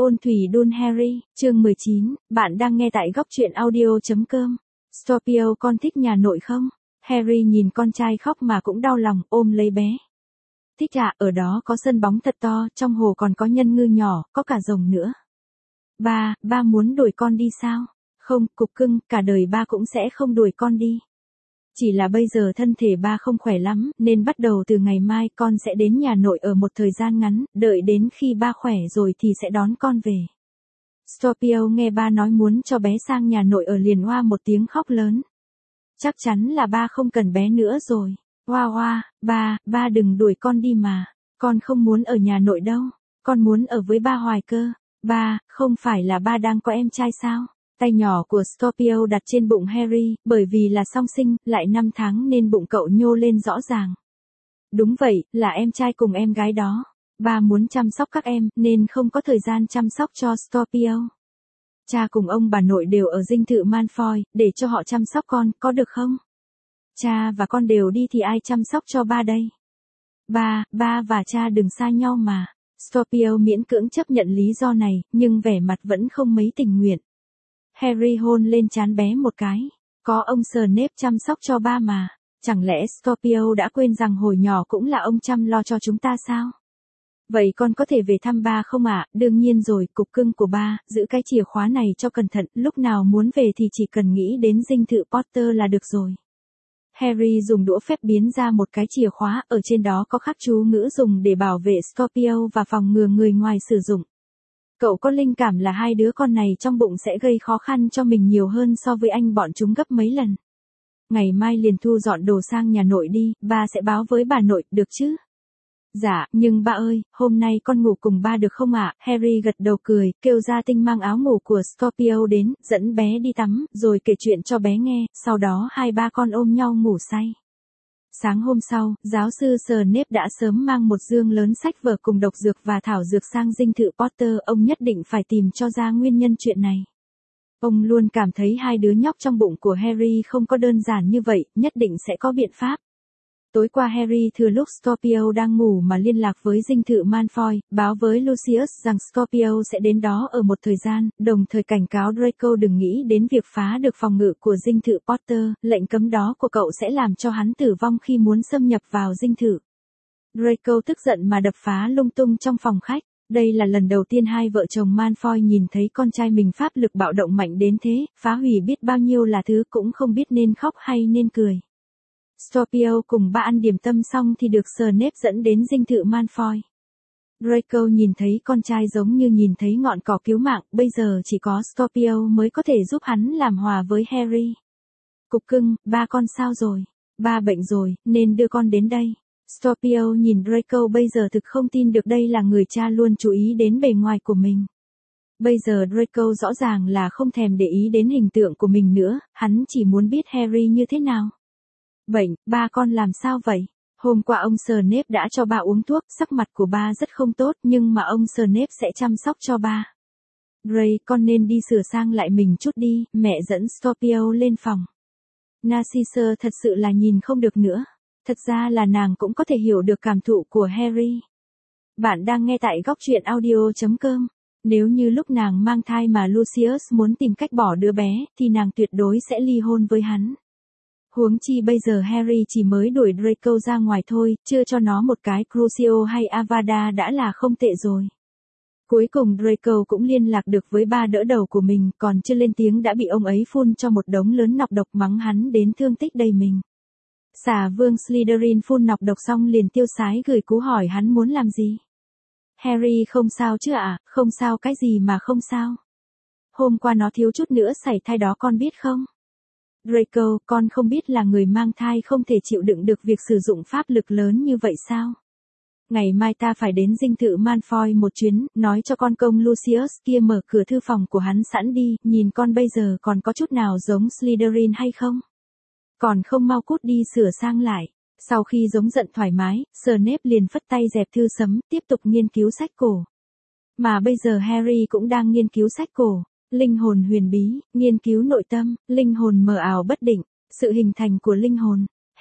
Ôn thủy đôn Harry, chương 19, bạn đang nghe tại góc truyện audio.com. Scorpio, con thích nhà nội không? Harry nhìn con trai khóc mà cũng đau lòng, ôm lấy bé. Thích ạ, ở đó có sân bóng thật to, trong hồ còn có nhân ngư nhỏ, có cả rồng nữa. Ba muốn đuổi con đi sao? Không, cục cưng, cả đời ba cũng sẽ không đuổi con đi. Chỉ là bây giờ thân thể ba không khỏe lắm, nên bắt đầu từ ngày mai con sẽ đến nhà nội ở một thời gian ngắn, đợi đến khi ba khỏe rồi thì sẽ đón con về. Scorpio nghe ba nói muốn cho bé sang nhà nội ở liền oa một tiếng khóc lớn. Chắc chắn là ba không cần bé nữa rồi. Oa, ba đừng đuổi con đi mà. Con không muốn ở nhà nội đâu. Con muốn ở với ba hoài cơ. Ba, không phải là ba đang có em trai sao? Tay nhỏ của Scorpio đặt trên bụng Harry, bởi vì là song sinh, lại 5 tháng nên bụng cậu nhô lên rõ ràng. Đúng vậy, là em trai cùng em gái đó. Ba muốn chăm sóc các em, nên không có thời gian chăm sóc cho Scorpio. Cha cùng ông bà nội đều ở dinh thự Malfoy, để cho họ chăm sóc con, có được không? Cha và con đều đi thì ai chăm sóc cho ba đây? Ba và cha đừng xa nhau mà. Scorpio miễn cưỡng chấp nhận lý do này, nhưng vẻ mặt vẫn không mấy tình nguyện. Harry hôn lên trán bé một cái. Có ông Snape chăm sóc cho ba mà. Chẳng lẽ Scorpio đã quên rằng hồi nhỏ cũng là ông chăm lo cho chúng ta sao? Vậy con có thể về thăm ba không ạ? Đương nhiên rồi, cục cưng của ba, giữ cái chìa khóa này cho cẩn thận, lúc nào muốn về thì chỉ cần nghĩ đến dinh thự Potter là được rồi. Harry dùng đũa phép biến ra một cái chìa khóa, ở trên đó có khắc chú ngữ dùng để bảo vệ Scorpio và phòng ngừa người ngoài sử dụng. Cậu có linh cảm là hai đứa con này trong bụng sẽ gây khó khăn cho mình nhiều hơn so với anh bọn chúng gấp mấy lần. Ngày mai liền thu dọn đồ sang nhà nội đi, ba sẽ báo với bà nội, được chứ? Dạ, nhưng ba ơi, hôm nay con ngủ cùng ba được không ạ? Harry gật đầu cười, kêu gia tinh mang áo ngủ của Scorpio đến, dẫn bé đi tắm, rồi kể chuyện cho bé nghe, sau đó hai ba con ôm nhau ngủ say. Sáng hôm sau, giáo sư Snape đã sớm mang một dương lớn sách vở cùng độc dược và thảo dược sang dinh thự Potter, ông nhất định phải tìm cho ra nguyên nhân chuyện này. Ông luôn cảm thấy hai đứa nhóc trong bụng của Harry không có đơn giản như vậy, nhất định sẽ có biện pháp. Tối qua Harry thừa lúc Scorpio đang ngủ mà liên lạc với dinh thự Malfoy, báo với Lucius rằng Scorpio sẽ đến đó ở một thời gian, đồng thời cảnh cáo Draco đừng nghĩ đến việc phá được phòng ngự của dinh thự Potter, lệnh cấm đó của cậu sẽ làm cho hắn tử vong khi muốn xâm nhập vào dinh thự. Draco tức giận mà đập phá lung tung trong phòng khách. Đây là lần đầu tiên hai vợ chồng Malfoy nhìn thấy con trai mình pháp lực bạo động mạnh đến thế, phá hủy biết bao nhiêu là thứ cũng không biết nên khóc hay nên cười. Scorpio cùng ba ăn điểm tâm xong thì được Snape dẫn đến dinh thự Malfoy. Draco nhìn thấy con trai giống như nhìn thấy ngọn cỏ cứu mạng, bây giờ chỉ có Scorpio mới có thể giúp hắn làm hòa với Harry. Cục cưng, ba con sao rồi? Ba bệnh rồi, nên đưa con đến đây. Scorpio nhìn Draco bây giờ thực không tin được đây là người cha luôn chú ý đến bề ngoài của mình. Bây giờ Draco rõ ràng là không thèm để ý đến hình tượng của mình nữa, hắn chỉ muốn biết Harry như thế nào. Bệnh, ba con làm sao vậy? Hôm qua ông Snape đã cho ba uống thuốc, sắc mặt của ba rất không tốt nhưng mà ông Snape sẽ chăm sóc cho ba. Ray, con nên đi sửa sang lại mình chút đi, mẹ dẫn Scorpio lên phòng. Narcissa thật sự là nhìn không được nữa. Thật ra là nàng cũng có thể hiểu được cảm thụ của Harry. Bạn đang nghe tại góc truyện audio.com. Nếu như lúc nàng mang thai mà Lucius muốn tìm cách bỏ đứa bé, thì nàng tuyệt đối sẽ ly hôn với hắn. Huống chi bây giờ Harry chỉ mới đuổi Draco ra ngoài thôi, chưa cho nó một cái Crucio hay Avada đã là không tệ rồi. Cuối cùng Draco cũng liên lạc được với ba đỡ đầu của mình, còn chưa lên tiếng đã bị ông ấy phun cho một đống lớn nọc độc mắng hắn đến thương tích đầy mình. Xà vương Slytherin phun nọc độc xong liền tiêu sái gửi cú hỏi hắn muốn làm gì. Harry không sao chứ ạ? Không sao cái gì mà không sao. Hôm qua nó thiếu chút nữa sảy thai đó con biết không? Draco, con không biết là người mang thai không thể chịu đựng được việc sử dụng pháp lực lớn như vậy sao? Ngày mai ta phải đến dinh thự Malfoy một chuyến, nói cho con công Lucius kia mở cửa thư phòng của hắn sẵn đi, nhìn con bây giờ còn có chút nào giống Slytherin hay không? Còn không mau cút đi sửa sang lại. Sau khi giống giận thoải mái, Snape liền phất tay dẹp thư sấm, tiếp tục nghiên cứu sách cổ. Mà bây giờ Harry cũng đang nghiên cứu sách cổ. Linh hồn huyền bí, nghiên cứu nội tâm, linh hồn mờ ảo bất định, sự hình thành của linh hồn.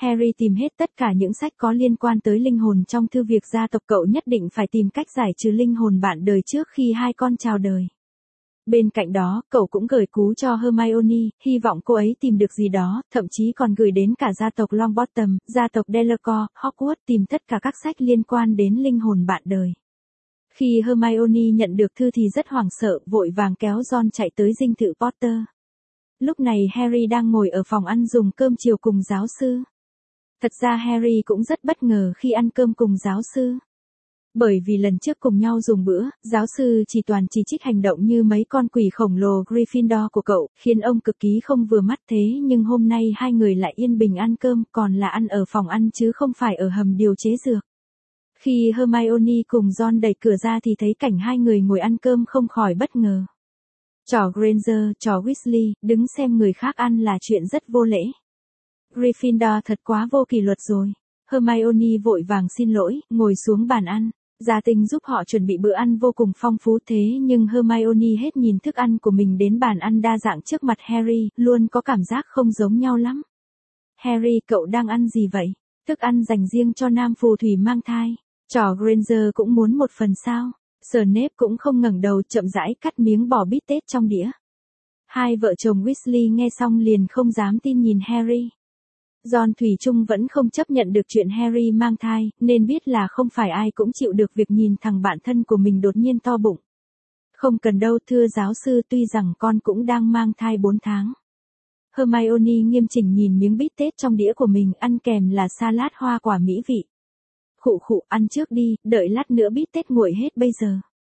Harry tìm hết tất cả những sách có liên quan tới linh hồn trong thư viện gia tộc, cậu nhất định phải tìm cách giải trừ linh hồn bạn đời trước khi hai con chào đời. Bên cạnh đó, cậu cũng gửi cú cho Hermione, hy vọng cô ấy tìm được gì đó, thậm chí còn gửi đến cả gia tộc Longbottom, gia tộc Delacour, Hogwarts tìm tất cả các sách liên quan đến linh hồn bạn đời. Khi Hermione nhận được thư thì rất hoảng sợ, vội vàng kéo Ron chạy tới dinh thự Potter. Lúc này Harry đang ngồi ở phòng ăn dùng cơm chiều cùng giáo sư. Thật ra Harry cũng rất bất ngờ khi ăn cơm cùng giáo sư. Bởi vì lần trước cùng nhau dùng bữa, giáo sư chỉ toàn chỉ trích hành động như mấy con quỷ khổng lồ Gryffindor của cậu, khiến ông cực kỳ không vừa mắt. Thế nhưng hôm nay hai người lại yên bình ăn cơm, còn là ăn ở phòng ăn chứ không phải ở hầm điều chế dược. Khi Hermione cùng Ron đẩy cửa ra thì thấy cảnh hai người ngồi ăn cơm không khỏi bất ngờ. Trò Granger, trò Weasley, đứng xem người khác ăn là chuyện rất vô lễ. Gryffindor thật quá vô kỷ luật rồi. Hermione vội vàng xin lỗi, ngồi xuống bàn ăn. Gia Tinh giúp họ chuẩn bị bữa ăn vô cùng phong phú, thế nhưng Hermione hết nhìn thức ăn của mình đến bàn ăn đa dạng trước mặt Harry, luôn có cảm giác không giống nhau lắm. Harry, cậu đang ăn gì vậy? Thức ăn dành riêng cho nam phù thủy mang thai. Trò Granger cũng muốn một phần sao? Snape cũng không ngẩng đầu, chậm rãi cắt miếng bò bít tết trong đĩa. Hai vợ chồng Weasley nghe xong liền không dám tin nhìn Harry. Ron thủy chung vẫn không chấp nhận được chuyện Harry mang thai, nên biết là không phải ai cũng chịu được việc nhìn thằng bạn thân của mình đột nhiên to bụng. Không cần đâu thưa giáo sư, tuy rằng con cũng đang mang thai 4 tháng. Hermione nghiêm chỉnh nhìn miếng bít tết trong đĩa của mình, ăn kèm là salad hoa quả mỹ vị. Khụ khụ, ăn trước đi, đợi lát nữa bít tết nguội hết bây giờ.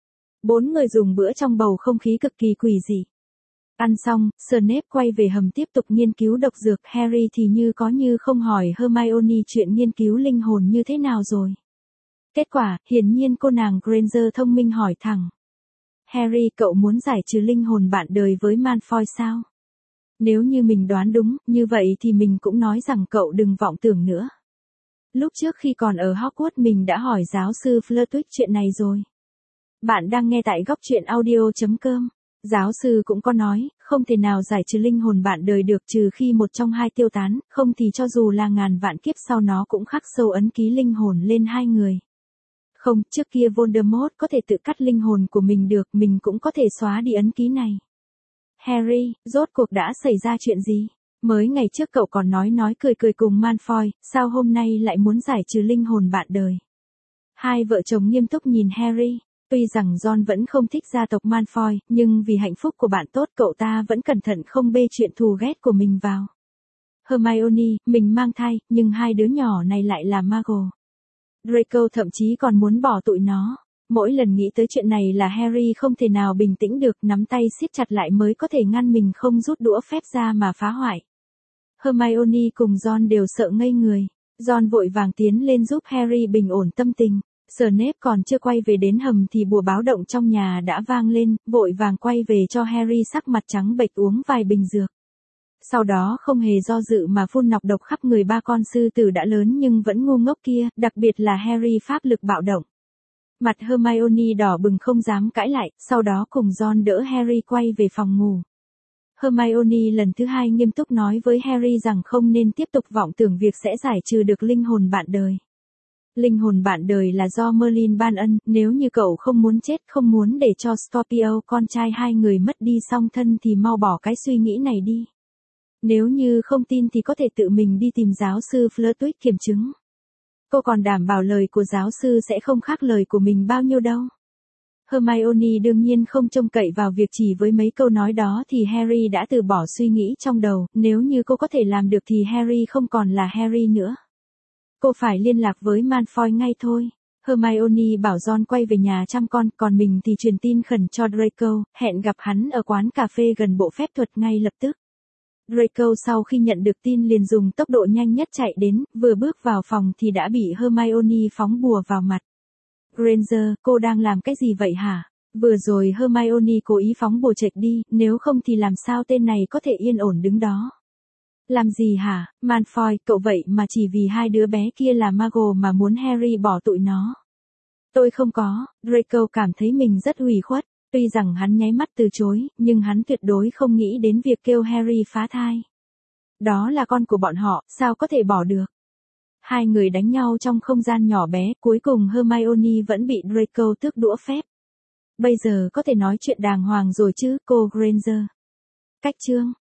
4 người dùng bữa trong bầu không khí cực kỳ quỷ dị. Ăn xong, Snape quay về hầm tiếp tục nghiên cứu độc dược. Harry thì như có như không hỏi Hermione chuyện nghiên cứu linh hồn như thế nào rồi. Kết quả, hiển nhiên cô nàng Granger thông minh hỏi thẳng. Harry, cậu muốn giải trừ linh hồn bạn đời với Malfoy sao? Nếu như mình đoán đúng, như vậy thì mình cũng nói rằng cậu đừng vọng tưởng nữa. Lúc trước khi còn ở Hogwarts mình đã hỏi giáo sư Flitwick chuyện này rồi. Bạn đang nghe tại góc truyện audio.com. Giáo sư cũng có nói, không thể nào giải trừ linh hồn bạn đời được trừ khi một trong hai tiêu tán, không thì cho dù là ngàn vạn kiếp sau nó cũng khắc sâu ấn ký linh hồn lên hai người. Không, trước kia Voldemort có thể tự cắt linh hồn của mình được, mình cũng có thể xóa đi ấn ký này. Harry, rốt cuộc đã xảy ra chuyện gì? Mới ngày trước cậu còn nói cười cùng Malfoy, sao hôm nay lại muốn giải trừ linh hồn bạn đời? Hai vợ chồng nghiêm túc nhìn Harry. Tuy rằng Ron vẫn không thích gia tộc Malfoy, nhưng vì hạnh phúc của bạn tốt cậu ta vẫn cẩn thận không bê chuyện thù ghét của mình vào. Hermione, mình mang thai, nhưng hai đứa nhỏ này lại là Muggle. Draco thậm chí còn muốn bỏ tụi nó. Mỗi lần nghĩ tới chuyện này là Harry không thể nào bình tĩnh được, nắm tay siết chặt lại mới có thể ngăn mình không rút đũa phép ra mà phá hoại. Hermione cùng Ron đều sợ ngây người. Ron vội vàng tiến lên giúp Harry bình ổn tâm tình. Snape còn chưa quay về đến hầm thì bùa báo động trong nhà đã vang lên, vội vàng quay về cho Harry sắc mặt trắng bệch uống vài bình dược. Sau đó không hề do dự mà phun nọc độc khắp người ba con sư tử đã lớn nhưng vẫn ngu ngốc kia, đặc biệt là Harry pháp lực bạo động. Mặt Hermione đỏ bừng không dám cãi lại, sau đó cùng Ron đỡ Harry quay về phòng ngủ. Hermione lần thứ hai nghiêm túc nói với Harry rằng không nên tiếp tục vọng tưởng việc sẽ giải trừ được linh hồn bạn đời. Linh hồn bạn đời là do Merlin ban ân, nếu như cậu không muốn chết, không muốn để cho Scorpio con trai hai người mất đi song thân thì mau bỏ cái suy nghĩ này đi. Nếu như không tin thì có thể tự mình đi tìm giáo sư Flitwick kiểm chứng. Cô còn đảm bảo lời của giáo sư sẽ không khác lời của mình bao nhiêu đâu. Hermione đương nhiên không trông cậy vào việc chỉ với mấy câu nói đó thì Harry đã từ bỏ suy nghĩ trong đầu, nếu như cô có thể làm được thì Harry không còn là Harry nữa. Cô phải liên lạc với Malfoy ngay thôi. Hermione bảo Ron quay về nhà chăm con, còn mình thì truyền tin khẩn cho Draco, hẹn gặp hắn ở quán cà phê gần bộ phép thuật ngay lập tức. Draco sau khi nhận được tin liền dùng tốc độ nhanh nhất chạy đến, vừa bước vào phòng thì đã bị Hermione phóng bùa vào mặt. Granger, cô đang làm cái gì vậy hả? Vừa rồi Hermione cố ý phóng bùa chệch đi, nếu không thì làm sao tên này có thể yên ổn đứng đó. Làm gì hả, Malfoy, cậu vậy mà chỉ vì hai đứa bé kia là Muggle mà muốn Harry bỏ tụi nó. Tôi không có, Draco cảm thấy mình rất ủy khuất, tuy rằng hắn nháy mắt từ chối, nhưng hắn tuyệt đối không nghĩ đến việc kêu Harry phá thai. Đó là con của bọn họ, sao có thể bỏ được. Hai người đánh nhau trong không gian nhỏ bé, cuối cùng Hermione vẫn bị Draco tước đũa phép. Bây giờ có thể nói chuyện đàng hoàng rồi chứ, cô Granger. Cách chương